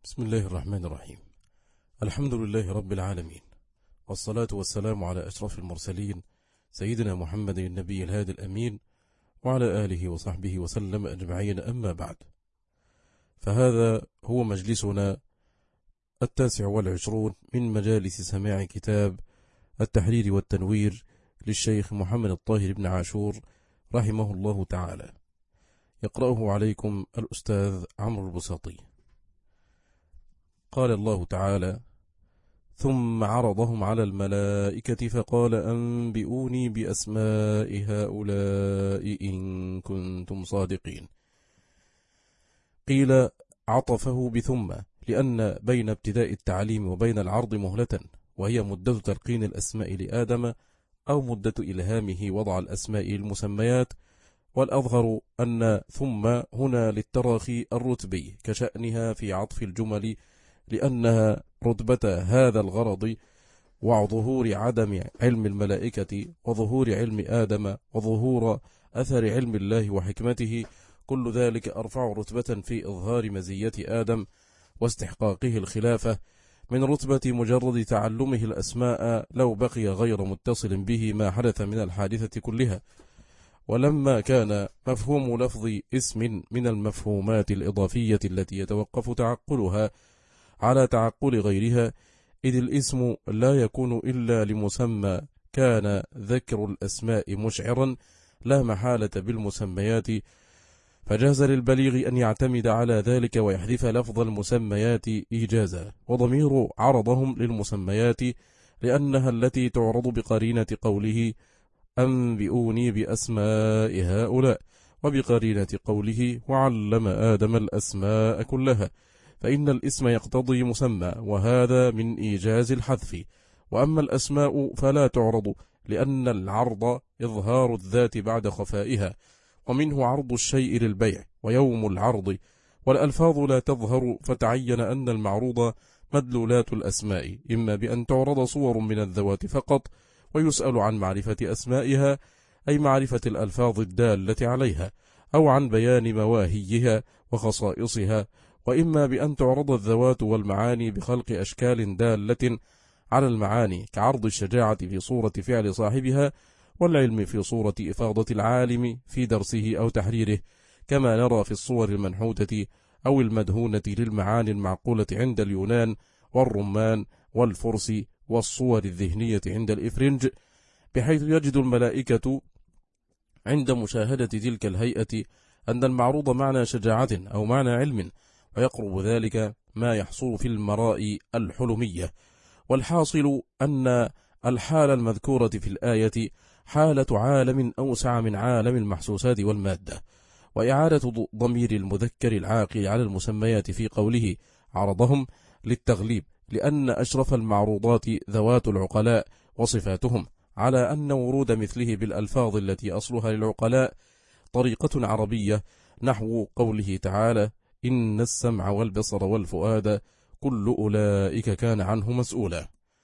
بسم الله الرحمن الرحيم. الحمد لله رب العالمين، والصلاة والسلام على أشرف المرسلين سيدنا محمد النبي الهادي الأمين وعلى آله وصحبه وسلم أجمعين، أما بعد، فهذا هو مجلسنا 29 من مجالس سماع كتاب التحرير والتنوير للشيخ محمد الطاهر بن عاشور رحمه الله تعالى، يقرأه عليكم الأستاذ عمرو البساطي. قال الله تعالى: ثم عرضهم على الملائكة فقال أنبئوني بأسماء هؤلاء إن كنتم صادقين. قيل عطفه بثم لأن بين ابتداء التعليم وبين العرض مهلة، وهي مدة تلقين الأسماء لآدم أو مدة إلهامه وضع الأسماء المسميات، والأظهر أن ثم هنا للتراخي الرتبي كشأنها في عطف الجمل، لأنها رتبة هذا الغرض، وظهور عدم علم الملائكة وظهور علم آدم وظهور أثر علم الله وحكمته، كل ذلك أرفع رتبة في إظهار مزية آدم واستحقاقه الخلافة من رتبة مجرد تعلمه الأسماء لو بقي غير متصل به ما حدث من الحادثة كلها. ولما كان مفهوم لفظ اسم من المفهومات الإضافية التي يتوقف تعقلها على تعقل غيرها، إذ الاسم لا يكون إلا لمسمى، كان ذكر الأسماء مشعرا لا محالة بالمسميات، فجاز للبليغ أن يعتمد على ذلك ويحذف لفظ المسميات إيجازا. وضمير عرضهم للمسميات لأنها التي تعرض بقرينة قوله أنبئوني بأسماء هؤلاء، وبقرينة قوله وعلم آدم الأسماء كلها، فإن الاسم يقتضي مسمى، وهذا من إيجاز الحذف. وأما الأسماء فلا تعرض، لأن العرض إظهار الذات بعد خفائها، ومنه عرض الشيء للبيع ويوم العرض، والألفاظ لا تظهر، فتعين أن المعروض مدلولات الأسماء، إما بأن تعرض صور من الذوات فقط ويسأل عن معرفة أسمائها، أي معرفة الألفاظ الدالة عليها، أو عن بيان مواهيها وخصائصها، وإما بأن تعرض الذوات والمعاني بخلق أشكال دالة على المعاني، كعرض الشجاعة في صورة فعل صاحبها، والعلم في صورة إفاضة العالم في درسه أو تحريره، كما نرى في الصور المنحوتة أو المدهونة للمعاني المعقولة عند اليونان والرمان والفرس، والصور الذهنية عند الإفرنج، بحيث يجد الملائكة عند مشاهدة تلك الهيئة أن المعروض معنى شجاعة أو معنى علم، ويقرب ذلك ما يحصل في المراء الحلمية. والحاصل أن الحالة المذكورة في الآية حالة عالم أوسع من عالم المحسوسات والمادة. وإعادة ضمير المذكر العاقل على المسميات في قوله عرضهم للتغليب، لأن أشرف المعروضات ذوات العقلاء وصفاتهم، على أن ورود مثله بالألفاظ التي أصلها للعقلاء طريقة عربية، نحو قوله تعالى إن السمع والبصر والفؤاد كل أولئك كان عنه مسؤولا.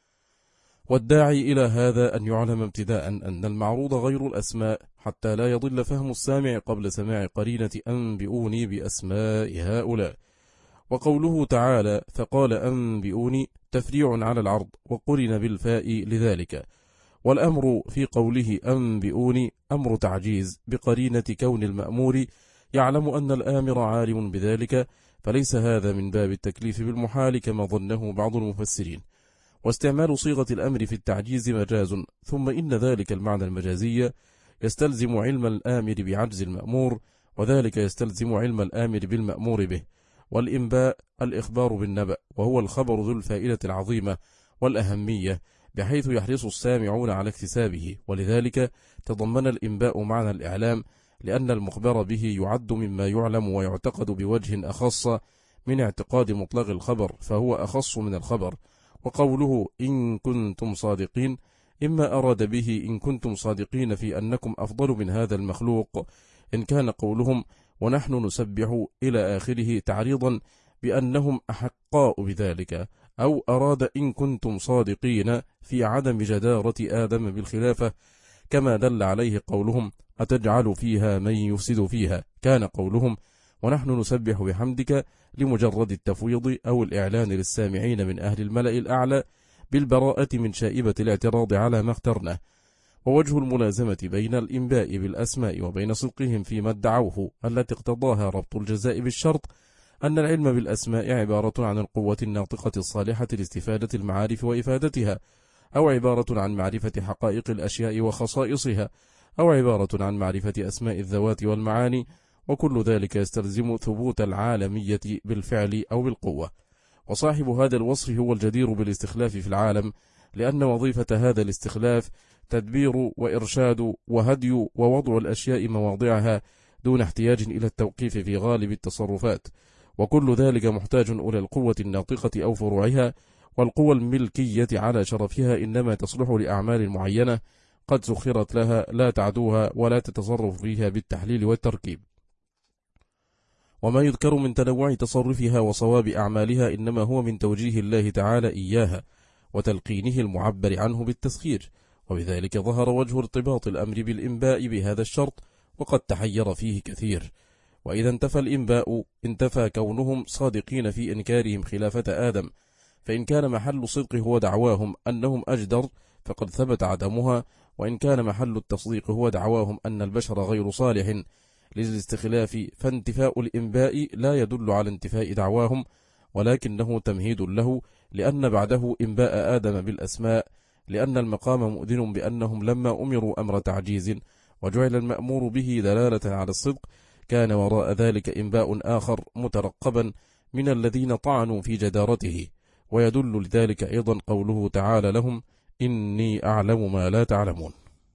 والداعي إلى هذا أن يعلم ابتداء أن المعروض غير الأسماء، حتى لا يضل فهم السامع قبل سماع قرينة أنبئوني بأسماء هؤلاء. وقوله تعالى فقال أنبئوني تفريع على العرض، وقرن بالفاء لذلك. والأمر في قوله أنبئوني أمر تعجيز بقرينة كون المأمور يعلم أن الآمر عالم بذلك، فليس هذا من باب التكليف بالمحال كما ظنه بعض المفسرين. واستعمال صيغة الأمر في التعجيز مجاز، ثم إن ذلك المعنى المجازي يستلزم علم الآمر بعجز المأمور، وذلك يستلزم علم الآمر بالمأمور به. والإنباء الإخبار بالنبأ، وهو الخبر ذو الفائدة العظيمة والأهمية، بحيث يحرص السامعون على اكتسابه، ولذلك تضمن الإنباء معنى الإعلام، لأن المخبر به يعد مما يعلم ويعتقد بوجه أخص من اعتقاد مطلق الخبر، فهو أخص من الخبر. وقوله إن كنتم صادقين، إما أراد به إن كنتم صادقين في أنكم أفضل من هذا المخلوق، إن كان قولهم ونحن نسبح إلى آخره تعريضا بأنهم أحقاء بذلك، أو أراد إن كنتم صادقين في عدم جدارة آدم بالخلافة، كما دل عليه قولهم أتجعل فيها من يفسد فيها، كان قولهم ونحن نسبح بحمدك لمجرد التفويض أو الإعلان للسامعين من أهل الملأ الأعلى بالبراءة من شائبة الاعتراض على ما اخترناه. ووجه الملازمة بين الإنباء بالأسماء وبين صدقهم فيما ادعوه التي اقتضاها ربط الجزاء بالشرط أن العلم بالأسماء عبارة عن القوة الناطقة الصالحة لاستفادة المعارف وإفادتها، أو عبارة عن معرفة حقائق الأشياء وخصائصها، أو عبارة عن معرفة أسماء الذوات والمعاني، وكل ذلك يستلزم ثبوت العالمية بالفعل أو بالقوة. وصاحب هذا الوصف هو الجدير بالاستخلاف في العالم، لأن وظيفة هذا الاستخلاف تدبير وإرشاد وهدي ووضع الأشياء مواضعها دون احتياج إلى التوقيف في غالب التصرفات، وكل ذلك محتاج إلى القوة الناطقة أو فروعها، والقوة الملكية على شرفها إنما تصلح لأعمال معينة قد سخرت لها لا تعدوها ولا تتصرف فيها بالتحليل والتركيب. وما يذكر من تنوع تصرفها وصواب أعمالها إنما هو من توجيه الله تعالى إياها وتلقينه المعبر عنه بالتسخير، وبذلك ظهر وجه ارتباط الأمر بالإنباء بهذا الشرط، وقد تحير فيه كثير. وإذا انتفى الإنباء انتفى كونهم صادقين في إنكارهم خلافة آدم، فإن كان محل الصدق هو دعواهم أنهم أجدر فقد ثبت عدمها، وإن كان محل التصديق هو دعواهم أن البشر غير صالح للاستخلاف، فانتفاء الإنباء لا يدل على انتفاء دعواهم، ولكنه تمهيد له، لأن بعده إنباء آدم بالأسماء، لأن المقام مؤذن بأنهم لما أمروا أمر تعجيز وجعل المأمور به دلالة على الصدق، كان وراء ذلك إنباء آخر مترقبا من الذين طعنوا في جدارته. ويدل لذلك أيضا قوله تعالى لهم: إني أعلم ما لا تعلمون.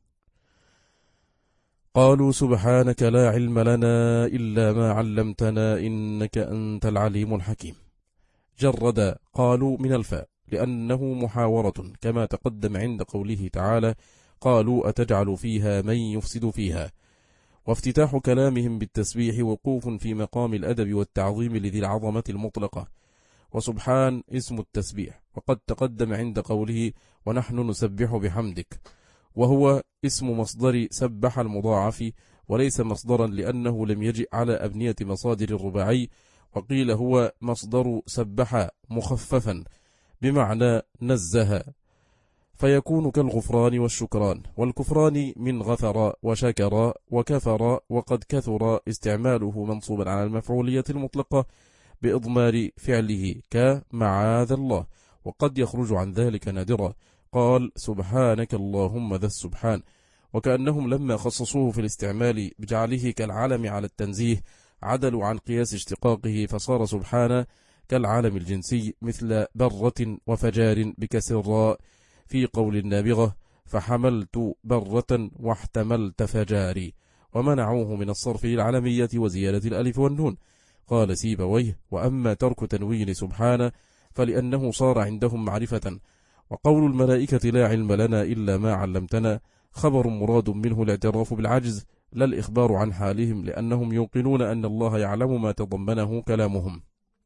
قالوا سبحانك لا علم لنا إلا ما علمتنا إنك أنت العليم الحكيم. جرد قالوا من الفاء لأنه محاورة، كما تقدم عند قوله تعالى: قالوا أتجعل فيها من يفسد فيها. وافتتاح كلامهم بالتسبيح وقوف في مقام الأدب والتعظيم لذي العظمة المطلقة. وسبحان اسم التسبيح، وقد تقدم عند قوله: ونحن نسبح بحمدك، وهو اسم مصدر سبح المضاعف، وليس مصدرا لأنه لم يجئ على أبنية مصادر الرباعي، وقيل هو مصدر سبح مخففا بمعنى نزه، فيكون كالغفران والشكران، والكفران من غفر وشكر وكفر، وقد كثر استعماله منصوبا على المفعولية المطلقة بإضمار فعله كمعاذ الله، وقد يخرج عن ذلك نادرا. قال سبحانك اللهم ذا السبحان، وكأنهم لما خصصوه في الاستعمال بجعله كالعلم على التنزيه عدلوا عن قياس اشتقاقه، فصار سبحانه كالعلم الجنسي مثل برة وفجار بكسر الراء في قول النابغة: فحملت برة واحتملت فجاري، ومنعوه من الصرف للعلمية وزيادة الألف والنون. قال سيبويه: وأما ترك تنوين سبحانه فلأنه صار عندهم معرفة. وقول الملائكة لا علم لنا إلا ما علمتنا خبر مراد منه الاعتراف بالعجز، لا الإخبار عن حالهم، لأنهم يوقنون أن الله يعلم ما تضمنه كلامهم،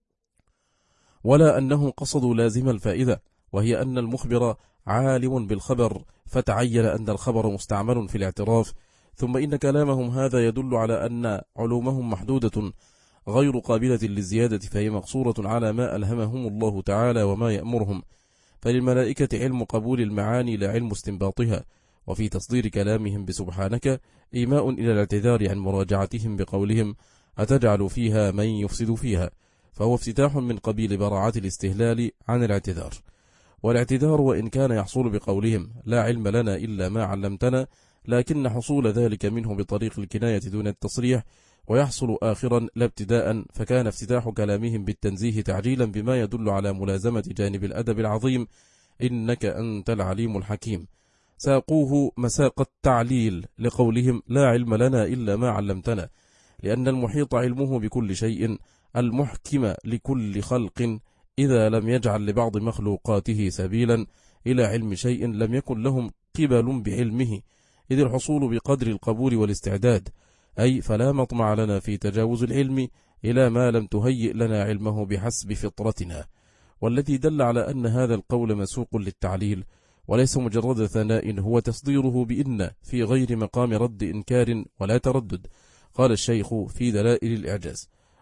ولا أنهم قصدوا لازم الفائدة، وهي أن المخبر عالم بالخبر، فتعين أن الخبر مستعمل في الاعتراف. ثم إن كلامهم هذا يدل على أن علومهم محدودة غير قابلة للزيادة، فهي مقصورة على ما ألهمهم الله تعالى وما يأمرهم. فللملائكة علم قبول المعاني لا علم استنباطها. وفي تصدير كلامهم بسبحانك إيماء إلى الاعتذار عن مراجعتهم بقولهم: أتجعل فيها من يفسد فيها، فهو افتتاح من قبيل براعة الاستهلال عن الاعتذار. والاعتذار وإن كان يحصل بقولهم لا علم لنا إلا ما علمتنا، لكن حصول ذلك منه بطريق الكناية دون التصريح، ويحصل آخرا لا ابتداء، فكان افتتاح كلامهم بالتنزيه تعجيلا بما يدل على ملازمة جانب الأدب العظيم: إنك أنت العليم الحكيم. ساقوه مساق التعليل لقولهم لا علم لنا إلا ما علمتنا، لأن المحيط علمه بكل شيء المحكم لكل خلق إذا لم يجعل لبعض مخلوقاته سبيلا إلى علم شيء لم يكن لهم قبل بعلمه، إذ الحصول بقدر القبول والاستعداد، أي فلا مطمع لنا في تجاوز العلم إلى ما لم تهيئ لنا علمه بحسب فطرتنا. والذي دل على أن هذا القول مسوق للتعليل وليس مجرد ثناء هو تصديره بإن في غير مقام رد إنكار ولا تردد. قال الشيخ في دلائل الإعجاز: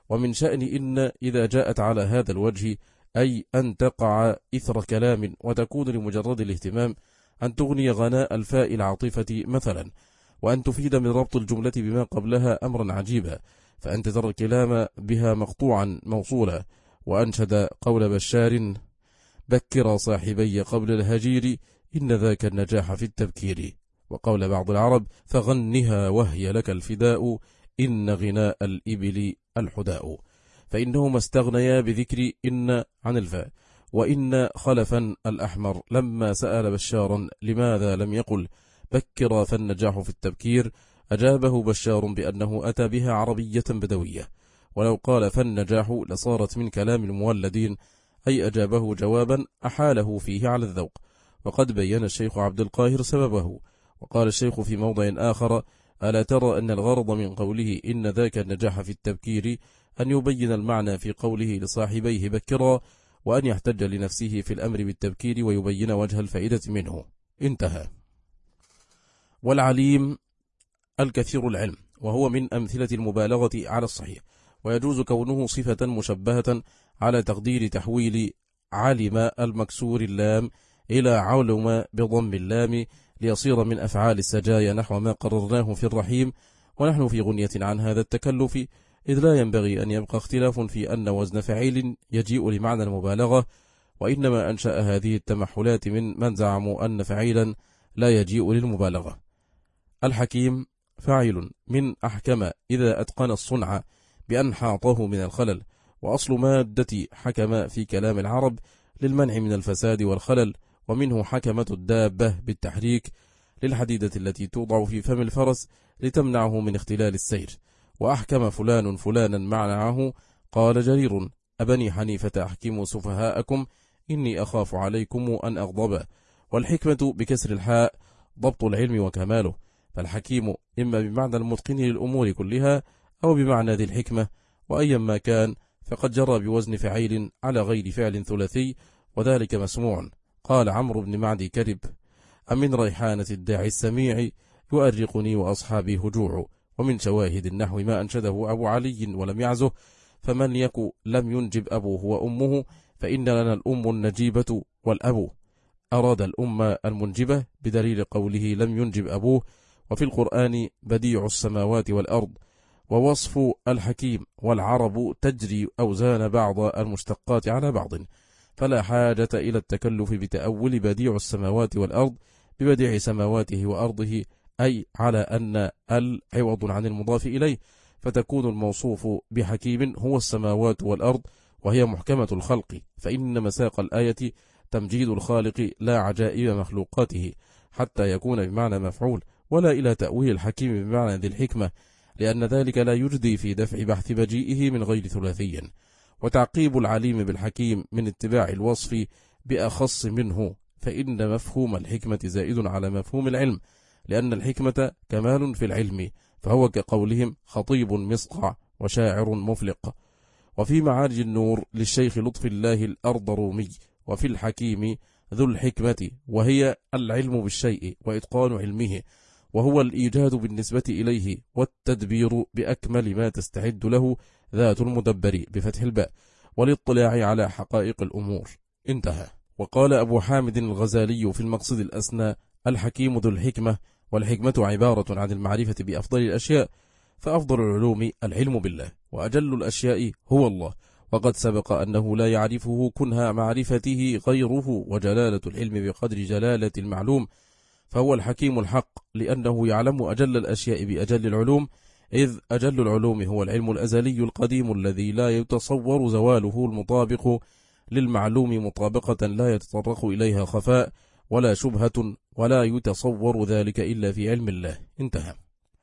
ومن شأن إن إذا جاءت على هذا الوجه، أي أن تقع إثر كلام وتكون لمجرد الاهتمام، أن تغني غناء الفاء العاطفة مثلا، وأن تفيد من ربط الجملة بما قبلها أمرا عجيبا، فأنت ترى الكلام بها مقطوعا موصولا. وأنشد قول بشار: بكر صاحبي قبل الهجير، إن ذاك النجاح في التبكير. وقول بعض العرب: فغنها وهي لك الفداء، إن غناء الإبل الحداء. فإنهما استغنيا بذكر إن عن الفاء. وإن خلفا الأحمر لما سأل بشارا لماذا لم يقل بكر فالنجاح في التبكير، أجابه بشار بأنه أتى بها عربية بدوية، ولو قال فالنجاح لصارت من كلام المولدين، أي أجابه جوابا أحاله فيه على الذوق. وقد بين الشيخ عبد القاهر سببه، وقال الشيخ في موضع آخر: ألا ترى أن الغرض من قوله إن ذاك النجاح في التبكير أن يبين المعنى في قوله لصاحبيه بكرا، وأن يحتج لنفسه في الأمر بالتبكير ويبين وجه الفائدة منه. انتهى. والعليم الكثير العلم، وهو من أمثلة المبالغة على الصحيح، ويجوز كونه صفة مشبهة على تقدير تحويل علم المكسور اللام إلى علم بضم اللام، ليصير من أفعال السجايا نحو ما قررناه في الرحيم. ونحن في غنية عن هذا التكلف، إذ لا ينبغي أن يبقى اختلاف في أن وزن فعيل يجيء لمعنى المبالغة، وإنما أنشأ هذه التمحلات من زعموا أن فعيلا لا يجيء للمبالغة. الحكيم فاعل من أحكم إذا أتقن الصنع بأن حاطه من الخلل، وأصل مادة حكم في كلام العرب للمنع من الفساد والخلل، ومنه حكمة الدابة بالتحريك للحديدة التي توضع في فم الفرس لتمنعه من اختلال السير. وأحكم فلان فلانا معنعه. قال جرير: أبني حنيفة أحكموا سفهاءكم، إني أخاف عليكم أن أغضب. والحكمة بكسر الحاء ضبط العلم وكماله، فالحكيم إما بمعنى المتقن للأمور كلها أو بمعنى ذي الحكمة، وأيما كان فقد جرى بوزن فعيل على غير فعل ثلاثي، وذلك مسموع. قال عمرو بن معدي كرب: أمن ريحانة الداعي السميع، يؤرقني وأصحابي هجوع. ومن شواهد النحو ما أنشده أبو علي ولم يعزه: فمن يكو لم ينجب أبوه وأمه، فإن لنا الأم النجيبة والأب. أراد الأم المنجبة بدليل قوله لم ينجب أبوه، وفي القرآن بديع السماوات والأرض. ووصف الحكيم والعرب تجري أوزان بعض المشتقات على بعض، فلا حاجة إلى التكلف بتأول بديع السماوات والأرض ببديع سماواته وأرضه، أي على أن العوض عن المضاف إليه، فتكون الموصوف بحكيم هو السماوات والأرض، وهي محكمة الخلق، فإن مساق الآية تمجيد الخالق لا عجائب مخلوقاته، حتى يكون بمعنى مفعول، ولا إلى تأويل الحكيم بمعنى ذي الحكمة، لأن ذلك لا يجدي في دفع بحث مجيئه من غير ثلاثي. وتعقيب العليم بالحكيم من اتباع الوصف بأخص منه، فإن مفهوم الحكمة زائد على مفهوم العلم، لأن الحكمة كمال في العلم، فهو كقولهم خطيب مصقع وشاعر مفلق. وفي معارج النور للشيخ لطف الله الأرض رومي: وفي الحكيم ذو الحكمة، وهي العلم بالشيء وإتقان علمه، وهو الإيجاد بالنسبة إليه، والتدبير بأكمل ما تستعد له ذات المدبر بفتح الباء، والاطلاع على حقائق الأمور. انتهى. وقال أبو حامد الغزالي في المقصد الأسنى: الحكيم ذو الحكمة، والحكمة عبارة عن المعرفة بأفضل الأشياء، فأفضل العلوم العلم بالله، وأجل الأشياء هو الله، وقد سبق أنه لا يعرفه كنها معرفته غيره، وجلالة العلم بقدر جلالة المعلوم، فهو الحكيم الحق، لأنه يعلم أجل الأشياء بأجل العلوم، إذ أجل العلوم هو العلم الأزلي القديم الذي لا يتصور زواله، المطابق للمعلوم مطابقة لا يتطرق إليها خفاء ولا شبهة، ولا يتصور ذلك إلا في علم الله. انتهى.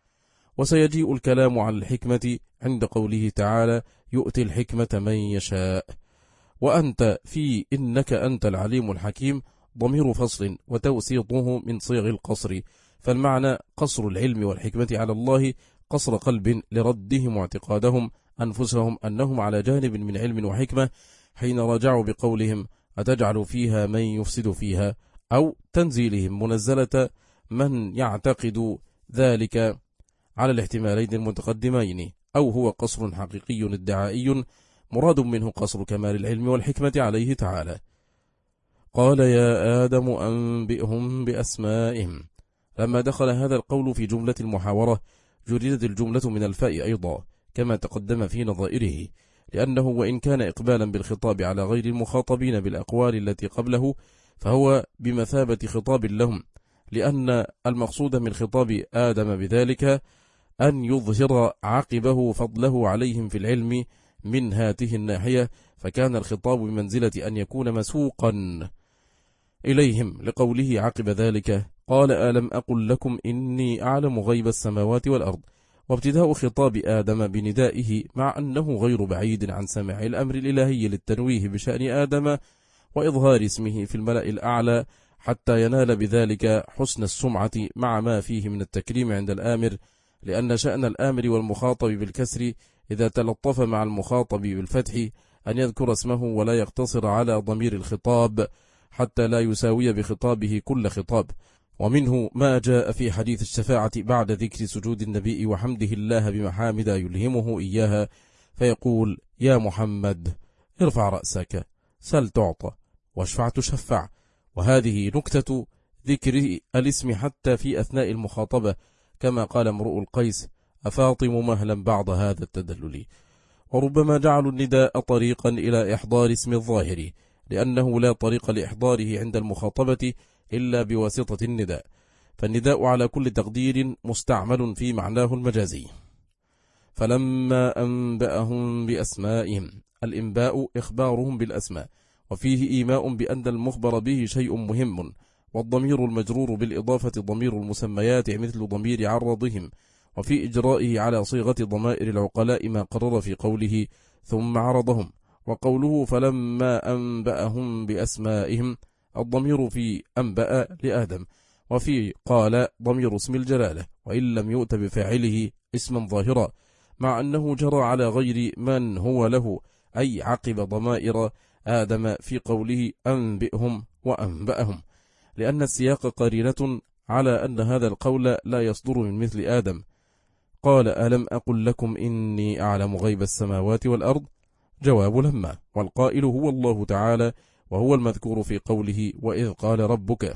وسيجيء الكلام عن الحكمة عند قوله تعالى: يؤتي الحكمة من يشاء. وأنت في إنك أنت العليم الحكيم ضمير فصل، وتوسيطه من صيغ القصر، فالمعنى قصر العلم والحكمة على الله قصر قلب لردهم واعتقادهم أنفسهم أنهم على جانب من علم وحكمة، حين رجعوا بقولهم: أتجعل فيها من يفسد فيها، أو تنزيلهم منزلة من يعتقد ذلك على الاحتمالين المتقدمين، أو هو قصر حقيقي ادعائي مراد منه قصر كمال العلم والحكمة عليه تعالى. قال يا آدم أنبئهم بأسمائهم. لما دخل هذا القول في جملة المحاورة جردت الجملة من الفاء أيضا كما تقدم في نظائره، لأنه وإن كان إقبالا بالخطاب على غير المخاطبين بالأقوال التي قبله فهو بمثابة خطاب لهم، لأن المقصود من خطاب آدم بذلك أن يظهر عقبه فضله عليهم في العلم من هاته الناحية، فكان الخطاب بمنزلة أن يكون مسوقا إليهم لقوله عقب ذلك قال ألم أقل لكم إني أعلم غيب السماوات والأرض. وابتداء خطاب آدم بندائه مع أنه غير بعيد عن سماع الأمر الإلهي للتنويه بشأن آدم وإظهار اسمه في الملأ الأعلى حتى ينال بذلك حسن السمعة مع ما فيه من التكريم عند الآمر، لأن شأن الآمر والمخاطب بالكسر إذا تلطف مع المخاطب بالفتح أن يذكر اسمه ولا يقتصر على ضمير الخطاب حتى لا يساوي بخطابه كل خطاب. ومنه ما جاء في حديث الشفاعة بعد ذكر سجود النبي وحمده الله بمحامد يلهمه إياها فيقول يا محمد ارفع رأسك سل تعطى واشفع تشفع. وهذه نكتة ذكر الاسم حتى في أثناء المخاطبة، كما قال امرؤ القيس أفاطم مهلا بعض هذا التدلل. وربما جعلوا النداء طريقا إلى إحضار اسم الظاهر، لأنه لا طريق لإحضاره عند المخاطبة إلا بواسطة النداء، فالنداء على كل تقدير مستعمل في معناه المجازي. فلما أنبأهم بأسمائهم، الإنباء إخبارهم بالأسماء، وفيه إيماء بأن المخبر به شيء مهم، والضمير المجرور بالإضافة ضمير المسميات مثل ضمير عرضهم، وفي إجرائه على صيغة ضمائر العقلاء ما قرر في قوله ثم عرضهم. وقوله فلما أنبأهم بأسمائهم الضمير في أنبأ لآدم، وفي قال ضمير اسم الجلالة وإن لم يؤت بفاعله اسما ظاهرا، مع أنه جرى على غير من هو له، أي عقب ضمائر آدم في قوله أنبئهم وأنبأهم، لأن السياق قرينة على أن هذا القول لا يصدر من مثل آدم. قال ألم أقل لكم إني أعلم غيب السماوات والأرض، جواب لما، والقائل هو الله تعالى، وهو المذكور في قوله وإذ قال ربك.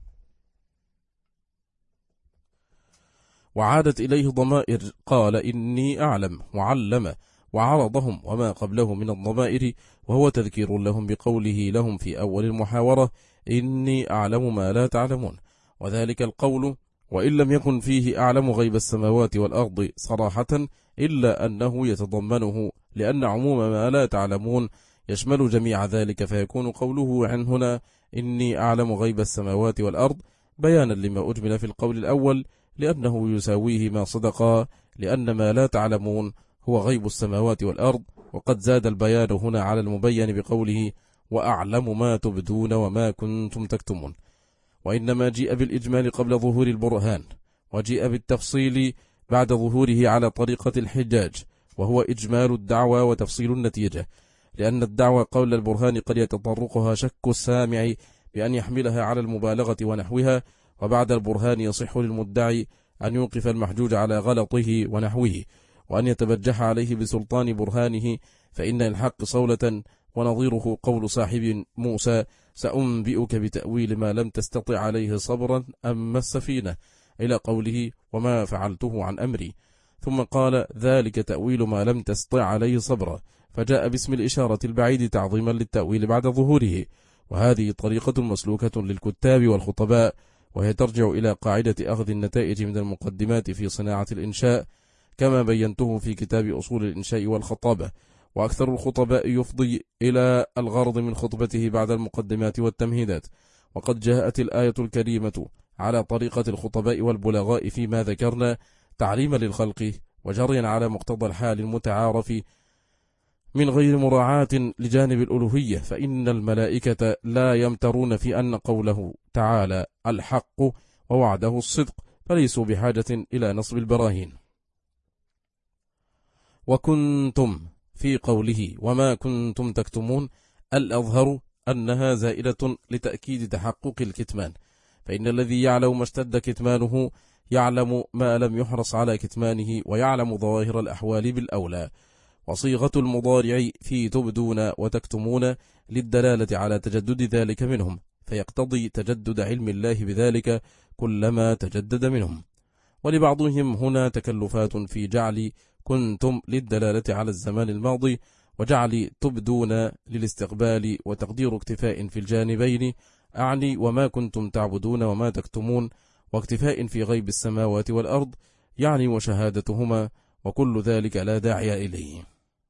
وعادت إليه ضمائر قال إني أعلم وعلم وعرضهم وما قبله من الضمائر، وهو تذكير لهم بقوله لهم في أول المحاورة إني أعلم ما لا تعلمون، وذلك القول وإن لم يكن فيه أعلم غيب السماوات والأرض صراحة إلا أنه يتضمنه، لأن عموم ما لا تعلمون يشمل جميع ذلك، فيكون قوله عن هنا إني أعلم غيب السماوات والأرض بيانا لما أجمل في القول الأول، لأنه يساويه ما صدقا، لأن ما لا تعلمون هو غيب السماوات والأرض، وقد زاد البيان هنا على المبين بقوله وأعلم ما تبدون وما كنتم تكتمون. وإنما جيء بالإجمال قبل ظهور البرهان، وجيء بالتفصيل بعد ظهوره على طريقة الحجاج، وهو إجمال الدعوى وتفصيل النتيجة، لأن الدعوى قول البرهان قد يتطرقها شك السامع بأن يحملها على المبالغة ونحوها، وبعد البرهان يصح للمدعي أن يوقف المحجوج على غلطه ونحوه، وأن يتبجح عليه بسلطان برهانه، فإن الحق صولة، ونظيره قول صاحب موسى سأنبئك بتأويل ما لم تستطع عليه صبرا أما السفينة، إلى قوله وما فعلته عن أمري، ثم قال ذلك تأويل ما لم تستطع عليه صبرا، فجاء باسم الإشارة البعيد تعظيما للتأويل بعد ظهوره. وهذه طريقة مسلوكة للكتاب والخطباء، وهي ترجع إلى قاعدة أخذ النتائج من المقدمات في صناعة الإنشاء، كما بينته في كتاب أصول الإنشاء والخطابة. وأكثر الخطباء يفضي إلى الغرض من خطبته بعد المقدمات والتمهيدات، وقد جاءت الآية الكريمة على طريقة الخطباء والبلغاء فيما ذكرنا تعليما للخلق وجريا على مقتضى الحال المتعارف من غير مراعاة لجانب الألوهية، فإن الملائكة لا يمترون في أن قوله تعالى الحق ووعده الصدق، فليسوا بحاجة إلى نصب البراهين. وكنتم في قوله وما كنتم تكتمون الأظهر أنها زائدة لتأكيد تحقق الكتمان، فإن الذي يعلم ما اشتد كتمانه يعلم ما لم يحرص على كتمانه، ويعلم ظواهر الأحوال بالأولى. وصيغة المضارع في تبدون وتكتمون للدلالة على تجدد ذلك منهم، فيقتضي تجدد علم الله بذلك كلما تجدد منهم. ولبعضهم هنا تكلفات في جعل كنتم للدلالة على الزمان الماضي، وجعل تبدون للاستقبال، وتقدير اكتفاء في الجانبين، أعني وما كنتم تعبدون وما تكتمون، واكتفاء في غيب السماوات والأرض، يعني وشهادتهما، وكل ذلك لا داعي إليه.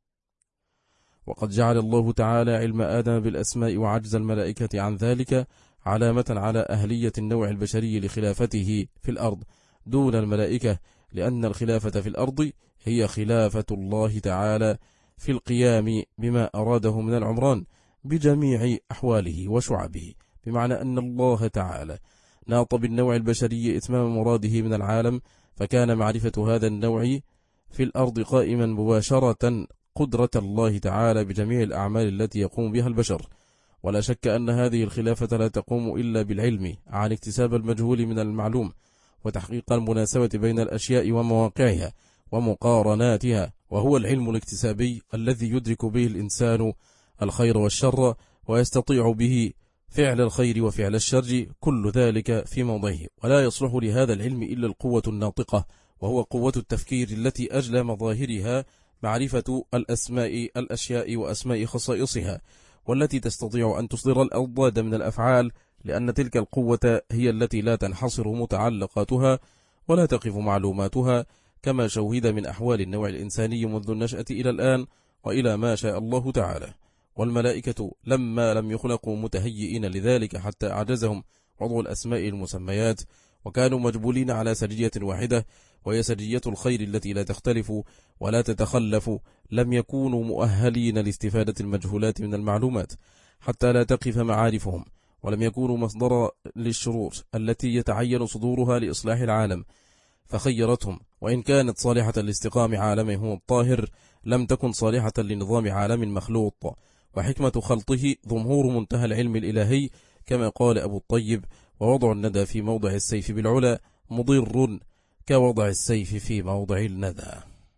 وقد جعل الله تعالى علم آدم بالأسماء وعجز الملائكة عن ذلك علامة على أهلية النوع البشري لخلافته في الأرض دون الملائكة، لأن الخلافة في الأرض هي خلافة الله تعالى في القيام بما أراده من العمران بجميع أحواله وشعبه، بمعنى أن الله تعالى ناط بالنوع البشري إتمام مراده من العالم، فكان معرفة هذا النوع في الأرض قائما مباشرة قدرة الله تعالى بجميع الأعمال التي يقوم بها البشر. ولا شك أن هذه الخلافة لا تقوم إلا بالعلم عن اكتساب المجهول من المعلوم، وتحقيق المناسبة بين الأشياء ومواقعها ومقارناتها، وهو العلم الاكتسابي الذي يدرك به الإنسان الخير والشر، ويستطيع به فعل الخير وفعل الشر، كل ذلك في موضعه. ولا يصلح لهذا العلم إلا القوة الناطقة، وهو قوة التفكير التي أجلى مظاهرها معرفة الأسماء الأشياء وأسماء خصائصها، والتي تستطيع أن تصدر الأضداد من الأفعال، لأن تلك القوة هي التي لا تنحصر متعلقاتها ولا تقف معلوماتها، كما شوهد من أحوال النوع الإنساني منذ النشأة إلى الآن وإلى ما شاء الله تعالى. والملائكة لما لم يخلقوا متهيئين لذلك حتى أعجزهم وضع الأسماء المسميات، وكانوا مجبولين على سجية واحدة، وهي سجية الخير التي لا تختلف ولا تتخلف، لم يكونوا مؤهلين لاستفادة المجهولات من المعلومات حتى لا تقف معارفهم، ولم يكونوا مصدر للشرور التي يتعين صدورها لإصلاح العالم، فخيرتهم، وإن كانت صالحة لاستقام عالمه الطاهر لم تكن صالحة لنظام عالم مخلوط. وحكمة خلطه ظهور منتهى العلم الإلهي، كما قال أبو الطيب: ووضع الندى في موضع السيف بالعلا مضر كوضع السيف في موضع الندى.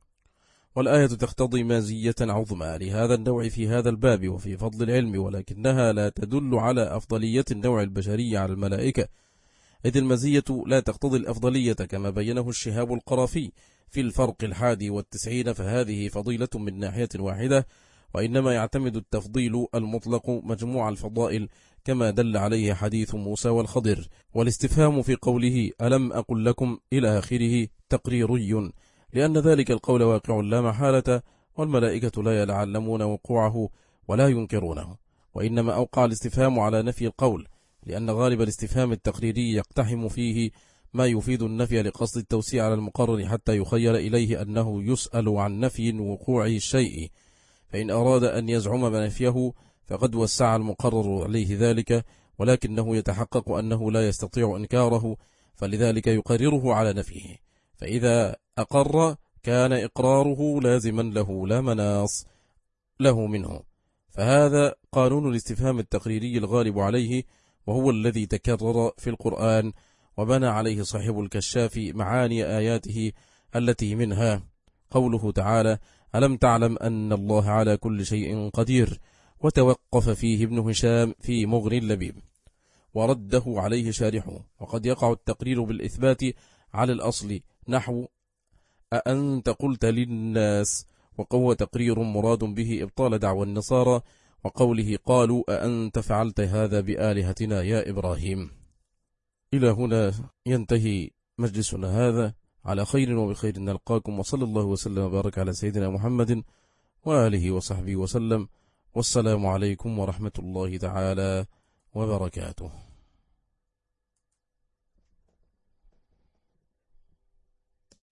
والآية تقتضي مازية عظمى لهذا النوع في هذا الباب وفي فضل العلم، ولكنها لا تدل على أفضلية النوع البشري على الملائكة، إذ المزية لا تقتضي الأفضلية كما بينه الشهاب القرافي في الفرق 91، فهذه فضيلة من ناحية واحدة، وإنما يعتمد التفضيل المطلق مجموع الفضائل كما دل عليه حديث موسى والخضر. والاستفهام في قوله ألم أقل لكم إلى آخره تقريري، لأن ذلك القول واقع لا محالة، والملائكة لا يعلمون وقوعه ولا ينكرونه، وإنما أوقع الاستفهام على نفي القول، لأن غالب الاستفهام التقريري يقتحم فيه ما يفيد النفي لقصد التوسيع على المقرر حتى يخيل إليه أنه يسأل عن نفي وقوع الشيء، فإن أراد أن يزعم بنفيه فقد وسع المقرر عليه ذلك، ولكنه يتحقق أنه لا يستطيع إنكاره، فلذلك يقرره على نفيه، فإذا أقر كان إقراره لازما له لا مناص له منه. فهذا قانون الاستفهام التقريري الغالب عليه، وهو الذي تكرر في القرآن، وبنى عليه صاحب الكشاف معاني آياته التي منها قوله تعالى ألم تعلم أن الله على كل شيء قدير، وتوقف فيه ابن هشام في مغني اللبيب، ورده عليه شارحه. وقد يقع التقرير بالإثبات على الأصل نحو أأنت قلت للناس، وقوة تقرير مراد به إبطال دعوى النصارى، وقوله قالوا أأنت فعلت هذا بآلهتنا يا إبراهيم. إلى هنا ينتهي مجلسنا هذا، على خير وبخير نلقاكم، وصلى الله وسلم وبارك على سيدنا محمد وآله وصحبه وسلم، والسلام عليكم ورحمة الله تعالى وبركاته.